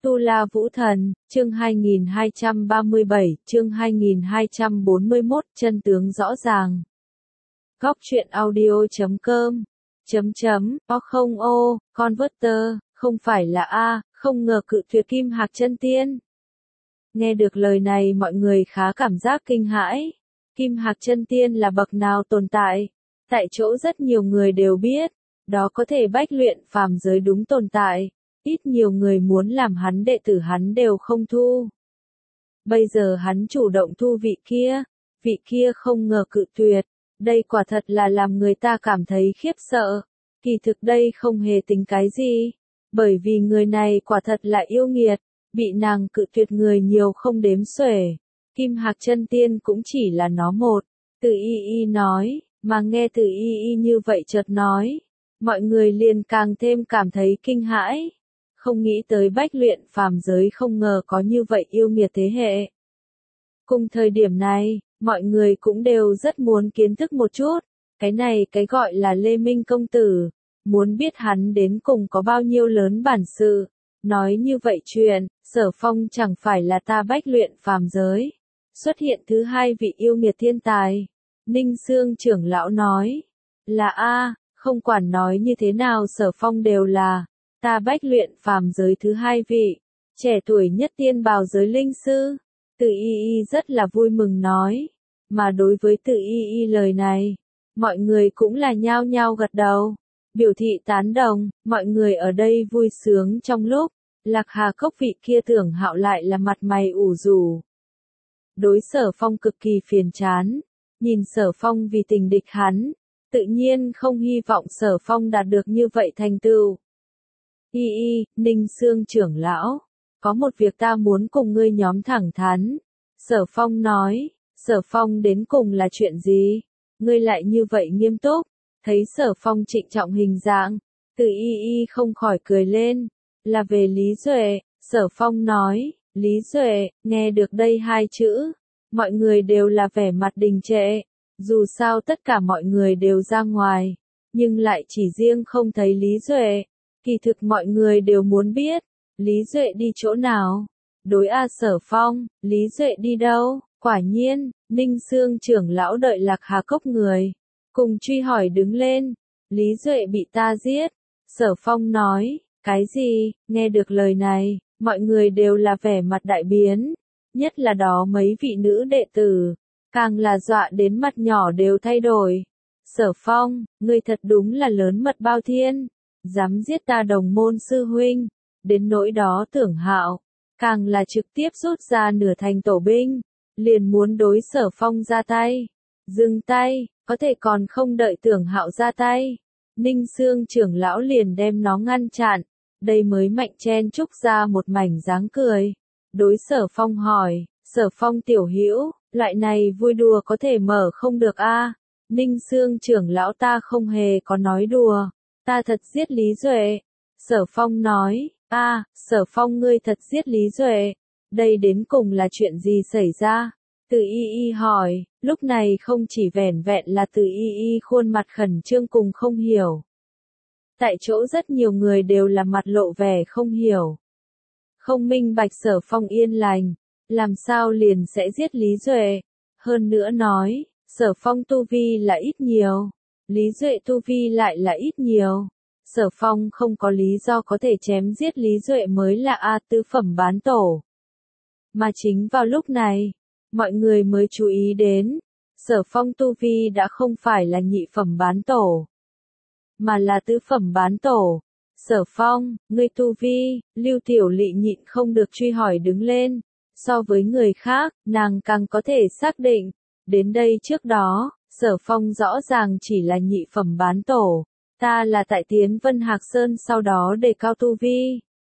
Tu La Vũ Thần, chương 2237, chương 2241, chân tướng rõ ràng. Góc truyện audio.com không Converter, không phải là A, không ngờ cự tuyệt Kim Hạc Chân Tiên. Nghe được lời này mọi người khá cảm giác kinh hãi. Kim Hạc Chân Tiên là bậc nào tồn tại? Tại chỗ rất nhiều người đều biết, đó có thể bách luyện phàm giới đúng tồn tại. Ít nhiều người muốn làm hắn đệ tử hắn đều không thu. Bây giờ hắn chủ động thu vị kia không ngờ cự tuyệt. Đây quả thật là làm người ta cảm thấy khiếp sợ. Kỳ thực đây không hề tính cái gì. Bởi vì người này quả thật là yêu nghiệt. Bị nàng cự tuyệt người nhiều không đếm xuể. Kim Hạc Chân Tiên cũng chỉ là nó một. Từ y nói, mà nghe từ y như vậy chợt nói. Mọi người liền càng thêm cảm thấy kinh hãi. Không nghĩ tới bách luyện phàm giới không ngờ có như vậy yêu nghiệt thế hệ. Cùng thời điểm này, mọi người cũng đều rất muốn kiến thức một chút. Cái gọi là Lê Minh công tử. Muốn biết hắn đến cùng có bao nhiêu lớn bản sự. Nói như vậy chuyện, Sở Phong chẳng phải là ta bách luyện phàm giới. Xuất hiện thứ hai vị yêu nghiệt thiên tài. Ninh Xương trưởng lão nói. Là A, không quản nói như thế nào Sở Phong đều là. Ta bách luyện phàm giới thứ hai vị. Trẻ tuổi nhất tiên bào giới linh sư. Từ y rất là vui mừng nói. Mà đối với từ y lời này, mọi người cũng là nhao nhao gật đầu. Biểu thị tán đồng, mọi người ở đây vui sướng trong lúc. Lạc Hà Cốc vị kia Tưởng Hạo lại là mặt mày ủ rũ. Đối Sở Phong cực kỳ phiền chán. Nhìn Sở Phong vì tình địch hắn. Tự nhiên không hy vọng Sở Phong đạt được như vậy thành tựu. Ninh Xương trưởng lão. Có một việc ta muốn cùng ngươi nhóm thẳng thắn. Sở Phong nói. Sở Phong đến cùng là chuyện gì? Ngươi lại như vậy nghiêm túc. Thấy Sở Phong trịnh trọng hình dạng. Từ y không khỏi cười lên. Là về Lý Duệ. Sở Phong nói. Lý Duệ, nghe được đây hai chữ. Mọi người đều là vẻ mặt đình trệ. Dù sao tất cả mọi người đều ra ngoài. Nhưng lại chỉ riêng không thấy Lý Duệ. Kỳ thực mọi người đều muốn biết. Lý Duệ đi chỗ nào? Đối A Sở Phong, Lý Duệ đi đâu? Quả nhiên, Ninh Xương trưởng lão đợi Lạc Hà Cốc người. Cùng truy hỏi đứng lên. Lý Duệ bị ta giết. Sở Phong nói, cái gì? Nghe được lời này, mọi người đều là vẻ mặt đại biến. Nhất là đó mấy vị nữ đệ tử. Càng là dọa đến mặt nhỏ đều thay đổi. Sở Phong, ngươi thật đúng là lớn mật bao thiên. Dám giết ta đồng môn sư huynh. Đến nỗi đó Tưởng Hạo. Càng là trực tiếp rút ra nửa thành tổ binh. Liền muốn đối Sở Phong ra tay. Dừng tay, có thể còn không đợi Tưởng Hạo ra tay. Ninh Xương trưởng lão liền đem nó ngăn chặn. Đây mới mạnh chen chúc ra một mảnh dáng cười. Đối Sở Phong hỏi, Sở Phong tiểu hữu, loại này vui đùa có thể mở không được a? Ninh Xương trưởng lão ta không hề có nói đùa. Ta thật giết Lý Duệ. Sở Phong nói, Sở Phong ngươi thật giết Lý Duệ. Đây đến cùng là chuyện gì xảy ra? Từ y hỏi, lúc này không chỉ vẻn vẹn là từ y khuôn mặt khẩn trương cùng không hiểu. Tại chỗ rất nhiều người đều là mặt lộ vẻ không hiểu. Không minh bạch Sở Phong yên lành. Làm sao liền sẽ giết Lý Duệ? Hơn nữa nói, Sở Phong tu vi là ít nhiều. Lý Duệ tu vi lại là ít nhiều. Sở Phong không có lý do có thể chém giết Lý Duệ mới là A tứ phẩm bán tổ. Mà chính vào lúc này, mọi người mới chú ý đến, Sở Phong tu vi đã không phải là nhị phẩm bán tổ, mà là tứ phẩm bán tổ. Sở Phong, ngươi tu vi, Lưu Tiểu Lị nhịn không được truy hỏi đứng lên. So với người khác, nàng càng có thể xác định. Đến đây trước đó, Sở Phong rõ ràng chỉ là nhị phẩm bán tổ. Ta là tại tiến Vân Hạc Sơn sau đó đề cao tu vi.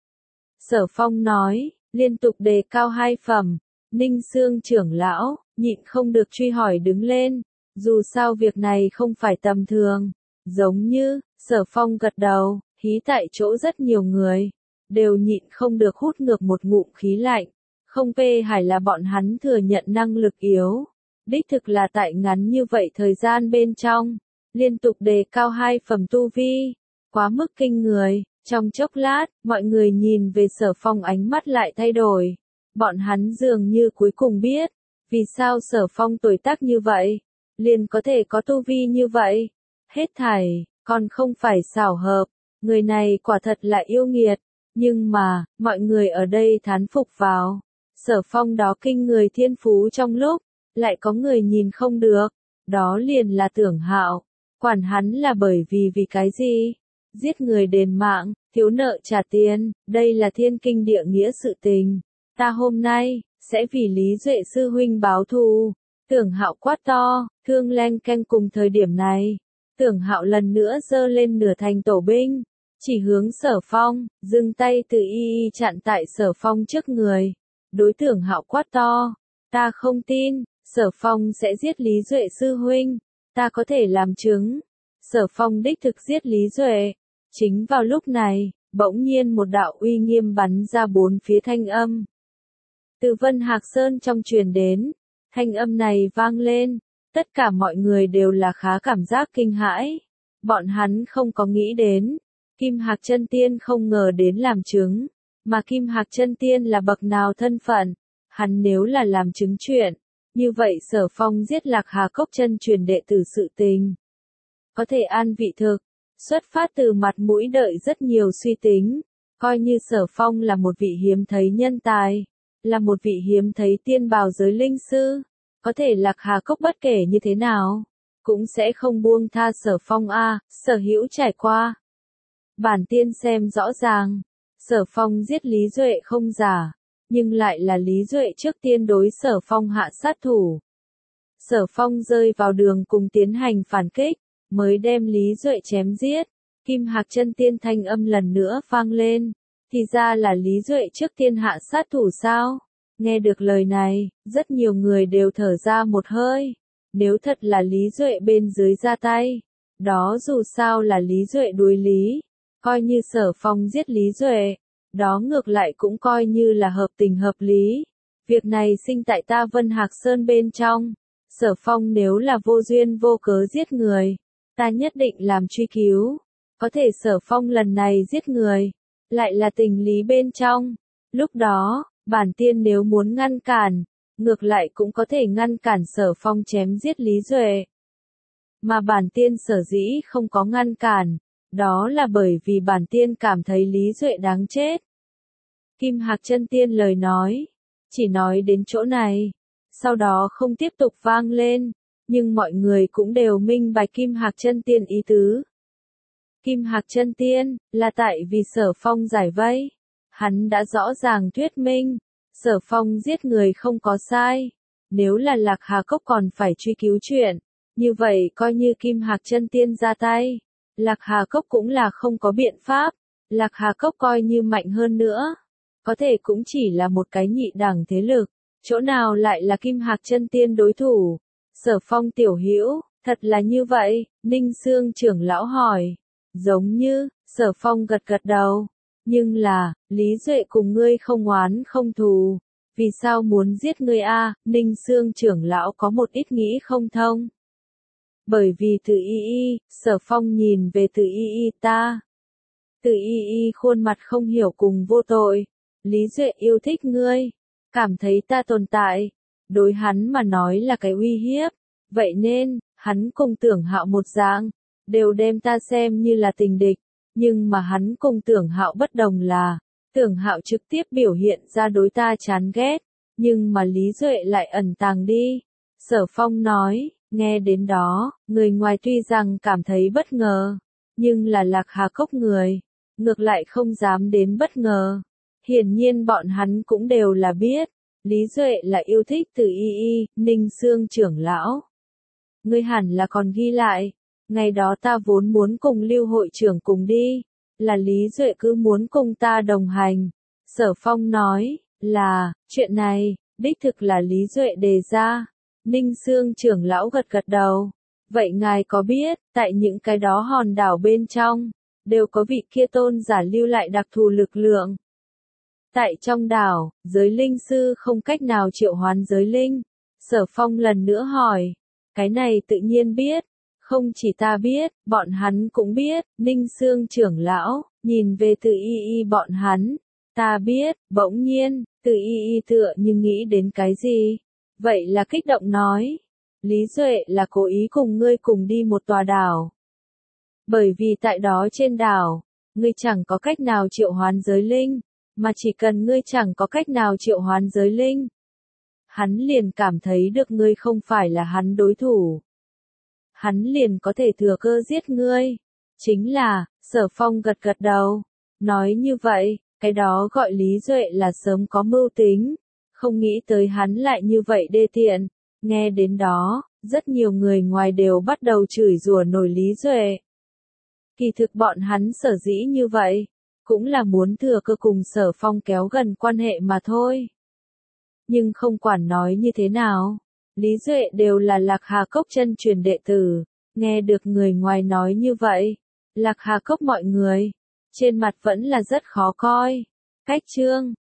Sở Phong nói, liên tục đề cao 2 phẩm. Ninh Xương trưởng lão, nhịn không được truy hỏi đứng lên. Dù sao việc này không phải tầm thường. Giống như, Sở Phong gật đầu, hí tại chỗ rất nhiều người. Đều nhịn không được hút ngược một ngụm khí lạnh. Không phê hài là bọn hắn thừa nhận năng lực yếu. Đích thực là tại ngắn như vậy thời gian bên trong. Liên tục đề cao 2 phẩm tu vi. Quá mức kinh người. Trong chốc lát, mọi người nhìn về Sở Phong ánh mắt lại thay đổi. Bọn hắn dường như cuối cùng biết, vì sao Sở Phong tuổi tác như vậy, liền có thể có tu vi như vậy. Hết thảy, còn không phải xảo hợp, người này quả thật là yêu nghiệt. Nhưng mà, mọi người ở đây thán phục vào. Sở Phong đó kinh người thiên phú trong lúc, lại có người nhìn không được. Đó liền là Tưởng Hạo. Quản hắn là bởi vì cái gì? Giết người đền mạng, thiếu nợ trả tiền, đây là thiên kinh địa nghĩa sự tình. Ta hôm nay, sẽ vì Lý Duệ sư huynh báo thù. Tưởng Hạo quát to, thương len canh cùng thời điểm này. Tưởng Hạo lần nữa giơ lên nửa thành tổ binh, chỉ hướng Sở Phong, dừng tay từ y chặn tại Sở Phong trước người. Đối Tưởng Hạo quát to, ta không tin, Sở Phong sẽ giết Lý Duệ sư huynh, ta có thể làm chứng. Sở Phong đích thực giết Lý Duệ. Chính vào lúc này, bỗng nhiên một đạo uy nghiêm bắn ra bốn phía thanh âm. Từ Vân Hạc Sơn trong truyền đến, thanh âm này vang lên, tất cả mọi người đều là khá cảm giác kinh hãi. Bọn hắn không có nghĩ đến, Kim Hạc Chân Tiên không ngờ đến làm chứng, mà Kim Hạc Chân Tiên là bậc nào thân phận, hắn nếu là làm chứng chuyện, như vậy Sở Phong giết Lạc Hà Cốc chân truyền đệ tử sự tình. Có thể an vị thực, xuất phát từ mặt mũi đợi rất nhiều suy tính, coi như Sở Phong là một vị hiếm thấy nhân tài, là một vị hiếm thấy tiên bào giới linh sư, có thể Lạc Hà Cốc bất kể như thế nào, cũng sẽ không buông tha Sở Phong a, Sở Hữu trải qua. Bản tiên xem rõ ràng, Sở Phong giết Lý Duệ không giả, nhưng lại là Lý Duệ trước tiên đối Sở Phong hạ sát thủ. Sở Phong rơi vào đường cùng tiến hành phản kích, mới đem Lý Duệ chém giết. Kim Hạc Chân Tiên thanh âm lần nữa vang lên, thì ra là Lý Duệ trước tiên hạ sát thủ sao? Nghe được lời này, rất nhiều người đều thở ra một hơi. Nếu thật là Lý Duệ bên dưới ra tay, đó dù sao là Lý Duệ đuổi lý, coi như Sở Phong giết Lý Duệ, đó ngược lại cũng coi như là hợp tình hợp lý. Việc này sinh tại ta Vân Hạc Sơn bên trong, Sở Phong nếu là vô duyên vô cớ giết người, ta nhất định làm truy cứu. Có thể Sở Phong lần này giết người, lại là tình lý bên trong. Lúc đó, bản tiên nếu muốn ngăn cản, ngược lại cũng có thể ngăn cản Sở Phong chém giết Lý Duệ. Mà bản tiên sở dĩ không có ngăn cản, đó là bởi vì bản tiên cảm thấy Lý Duệ đáng chết. Kim Hạc Chân Tiên lời nói, chỉ nói đến chỗ này, sau đó không tiếp tục vang lên, nhưng mọi người cũng đều minh bạch Kim Hạc Chân Tiên ý tứ. Kim Hạc Chân Tiên, là tại vì Sở Phong giải vây. Hắn đã rõ ràng thuyết minh, Sở Phong giết người không có sai. Nếu là Lạc Hà Cốc còn phải truy cứu chuyện, như vậy coi như Kim Hạc Chân Tiên ra tay, Lạc Hà Cốc cũng là không có biện pháp. Lạc Hà Cốc coi như mạnh hơn nữa, có thể cũng chỉ là một cái nhị đẳng thế lực, chỗ nào lại là Kim Hạc Chân Tiên đối thủ. Sở Phong tiểu hữu, thật là như vậy? Ninh Xương trưởng lão hỏi. Giống như, Sở Phong gật gật đầu. Nhưng là, Lý Duệ cùng ngươi không oán không thù. Vì sao muốn giết ngươi a? Ninh Xương trưởng lão có một ít nghĩ không thông. Bởi vì Từ Y, Sở Phong nhìn về Từ Y ta. Từ Y khuôn mặt không hiểu cùng vô tội. Lý Duệ yêu thích ngươi, cảm thấy ta tồn tại, đối hắn mà nói là cái uy hiếp. Vậy nên, hắn cùng Tưởng Hạo một dạng, đều đem ta xem như là tình địch. Nhưng mà hắn cùng Tưởng Hạo bất đồng là, Tưởng Hạo trực tiếp biểu hiện ra đối ta chán ghét, nhưng mà Lý Duệ lại ẩn tàng đi. Sở Phong nói, nghe đến đó, người ngoài tuy rằng cảm thấy bất ngờ, nhưng là Lạc Hà Cốc người, ngược lại không dám đến bất ngờ. Hiển nhiên bọn hắn cũng đều là biết, Lý Duệ là yêu thích Từ Y, Ninh Xương trưởng lão. Ngươi hẳn là còn ghi lại, ngày đó ta vốn muốn cùng Lưu hội trưởng cùng đi, là Lý Duệ cứ muốn cùng ta đồng hành. Sở Phong nói, là, chuyện này, đích thực là Lý Duệ đề ra. Ninh Xương trưởng lão gật gật đầu. Vậy ngài có biết, tại những cái đó hòn đảo bên trong, đều có vị kia tôn giả lưu lại đặc thù lực lượng. Tại trong đảo, giới linh sư không cách nào triệu hoán giới linh. Sở Phong lần nữa hỏi, cái này tự nhiên biết, không chỉ ta biết, bọn hắn cũng biết. Ninh Xương trưởng lão, Nhìn về Từ Y Y bọn hắn, ta biết, bỗng nhiên, Từ Y Y tựa như nghĩ đến cái gì. Vậy là kích động nói. Lý Duệ là cố ý cùng ngươi cùng đi một tòa đảo. Bởi vì tại đó trên đảo, ngươi chẳng có cách nào triệu hoán giới linh, mà chỉ cần ngươi chẳng có cách nào triệu hoán giới linh. Hắn liền cảm thấy được ngươi không phải là hắn đối thủ. Hắn liền có thể thừa cơ giết ngươi. Chính là, Sở Phong gật gật đầu. Nói như vậy, cái đó gọi Lý Duệ là sớm có mưu tính. Không nghĩ tới hắn lại như vậy đê tiện. Nghe đến đó, rất nhiều người ngoài đều bắt đầu chửi rủa nổi Lý Duệ. Kỳ thực bọn hắn sở dĩ như vậy, cũng là muốn thừa cơ cùng Sở Phong kéo gần quan hệ mà thôi. Nhưng không quản nói như thế nào, Lý Duệ đều là Lạc Hà Cốc chân truyền đệ tử, nghe được người ngoài nói như vậy, Lạc Hà Cốc mọi người, trên mặt vẫn là rất khó coi. Cách chương